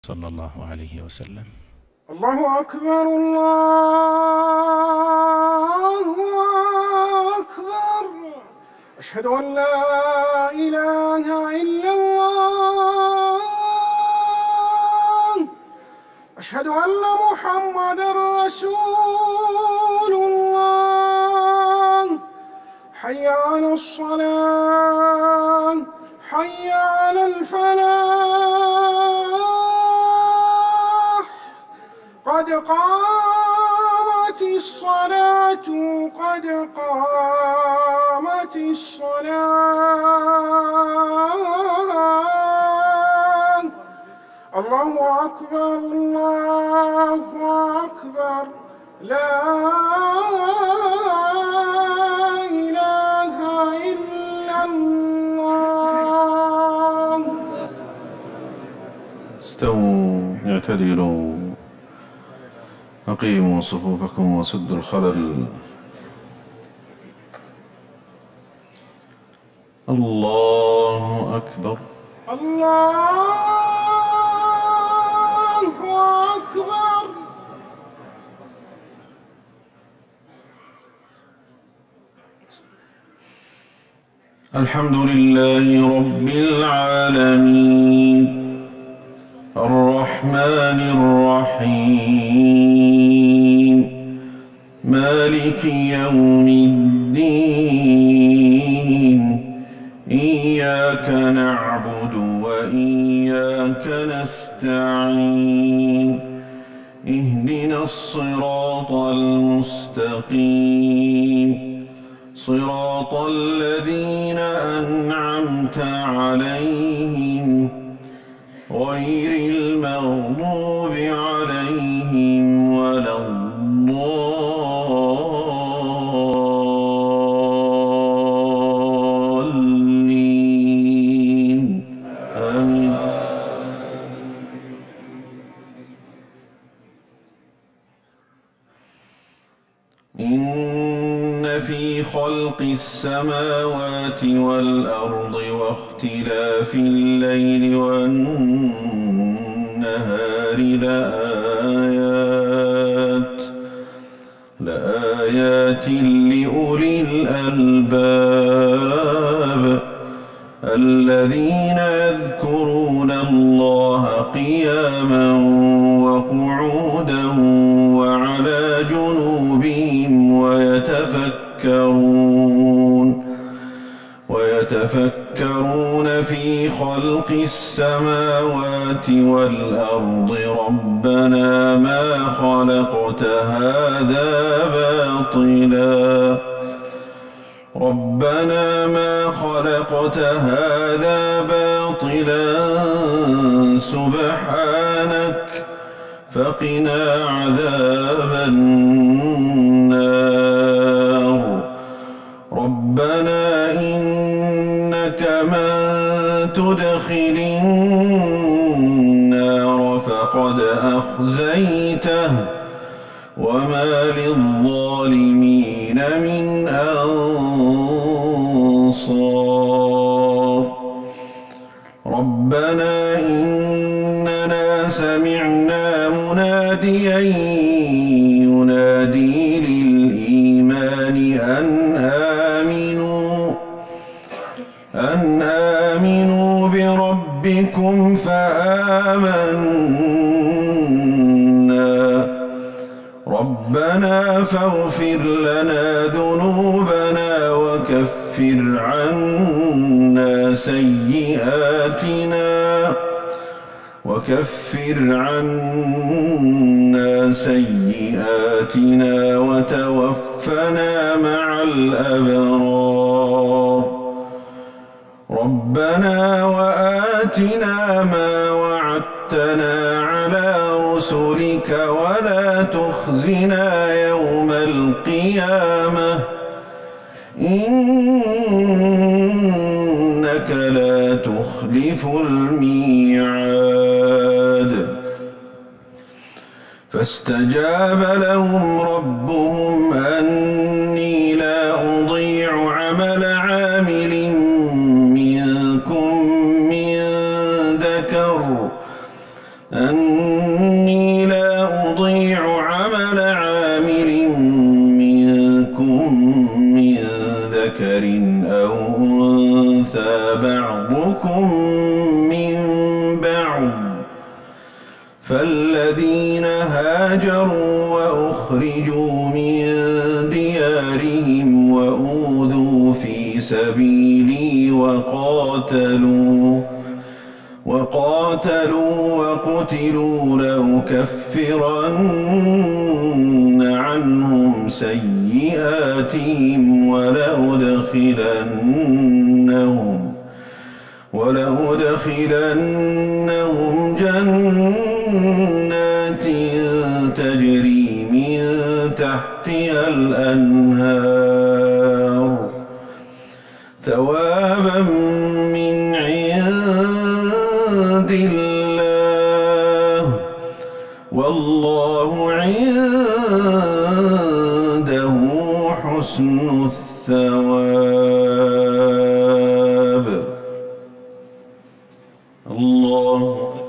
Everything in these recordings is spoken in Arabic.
صلى الله عليه وسلم. الله أكبر الله أكبر، أشهد أن لا إله إلا الله، أشهد أن محمدًا رسول الله. حي على الصلاة، حي على الفلاح، قد قامت الصلاة، قد قامت الصلاة. الله أكبر الله أكبر، لا إله إلا الله. استووا اعتدلوا، أقيموا صفوفكم وسدوا الخلل. الله أكبر الله أكبر. الحمد لله رب العالمين، الرحمن الرحيم، مالك يوم الدين، إياك نعبد وإياك نستعين، اهدنا الصراط المستقيم، صراط الذين أنعمت عليهم غير المغضوب عليهم ولا الضالين، آمين. إن في خلق السماوات والأرض واختلاف الليل والنهار لآيات لأولي الألباب، الذين يذكرون الله قياما وقعودا وعلى جنوبهم ويتفكرون في خلق السماوات والأرض، ربنا ما خلقت هذا باطلا سبحانك فقنا عذاب النار. ربنا إنك من تدخل النار فقد أخزيته وما للظالمين من أنصار. ربنا إننا سمعنا مناديا ينادي للإيمان أن آمنوا بربكم فآمنا. ربنا فاغفر لنا ذنوبنا وكفر عنا سيئاتنا وتوفنا مع الأبرار. ربنا وآتنا ما وعدتنا على رسلك ولا تخزنا يوم القيامة إنك لا تخلف الميعاد. فاستجاب لهم ربهم أني لا أضيع عمل عامل منكم من ذكر أني لا أضيع عمل عامل منكم من ذكر أو أنثى بعضكم من بعض فالذين هاجروا وأخرجوا من ديارهم وأوذوا في سبيلي وقاتلوا وقتلوا لأكفرن عنهم سيئاتهم ولأدخلنهم جنات تجري من تحتها الأنهار ثوابا من عند الله والله عنده حسن الثواب. الله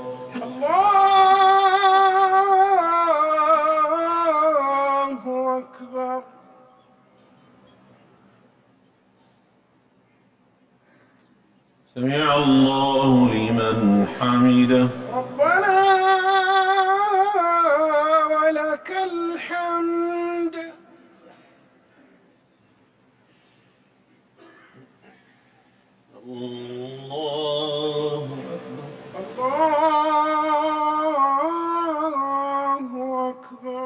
أكبر. سمع الله لمن حمده. ربنا ولك الحمد. الله أكبر.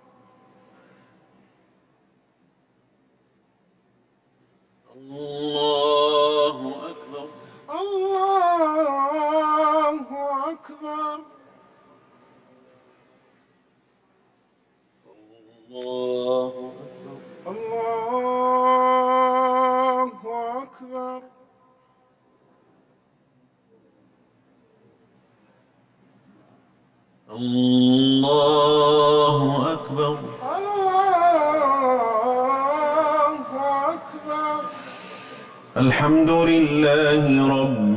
الله أكبر. الله أكبر. الله أكبر. الله أكبر. الله أكبر. الحمد لله رب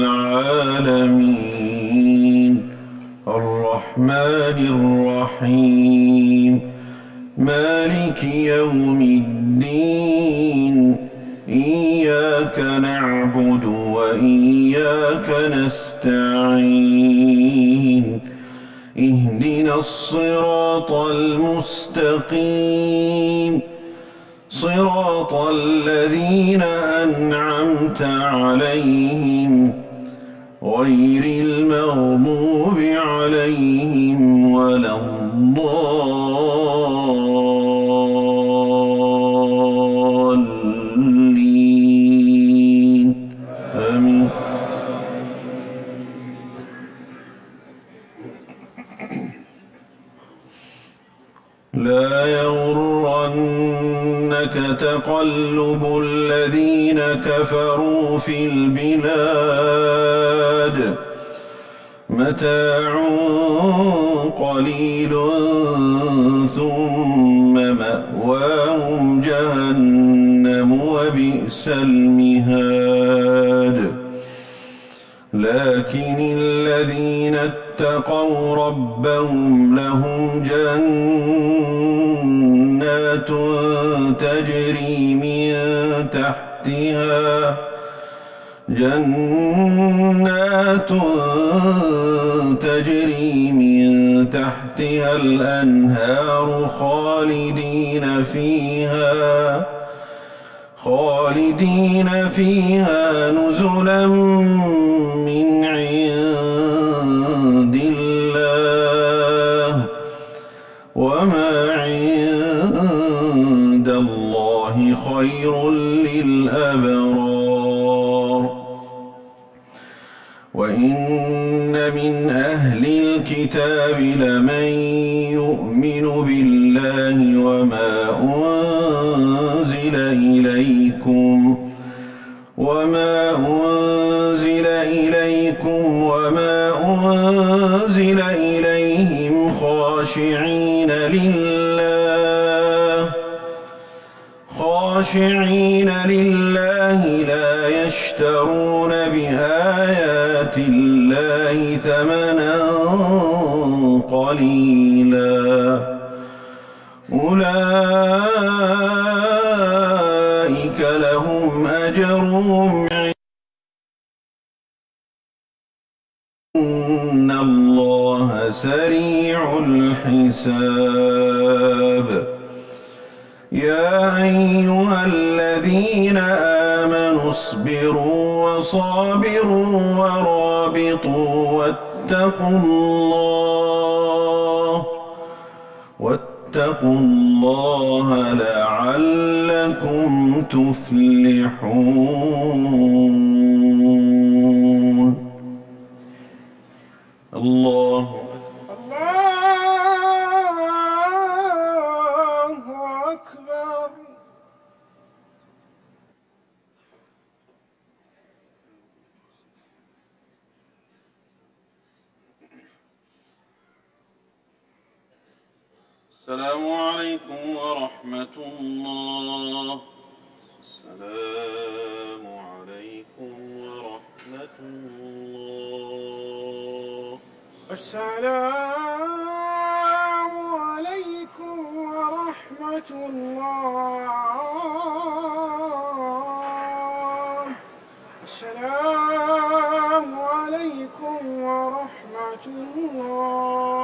العالمين الرحمن الرحيم مالك يوم الدين إياك نعبد وإياك نستعين اهدنا الصراط المستقيم صراط الذين أنعمت عليهم غير المغضوب عليهم ولا الضالين آمين. لا يغرنك تقلب الذين كفروا في البلاد متاع قليل ثم مأواهم جهنم وبئس المهاد. لكن الذين اتقوا ربهم لهم جنات تجري من تحتها الأنهار خالدين فيها نزلا من عند الله وما عند الله خير للأبرار. وإن من أهل الكتاب لمن يؤمن بالله وما أنزل إليكم وما أنزل إليهم خاشعين لله لا يشترون بآيات الله ثمنا قليلا أولئك لهم أجرهم إن الله سريع الحساب يا أيها الذين آمنوا اصبروا وصابروا ورابطوا واتقوا الله لعلكم تفلحون الله أكبر. السلام عليكم ورحمة الله. السلام عليكم ورحمة الله. السلام عليكم ورحمة الله. السلام عليكم ورحمة الله.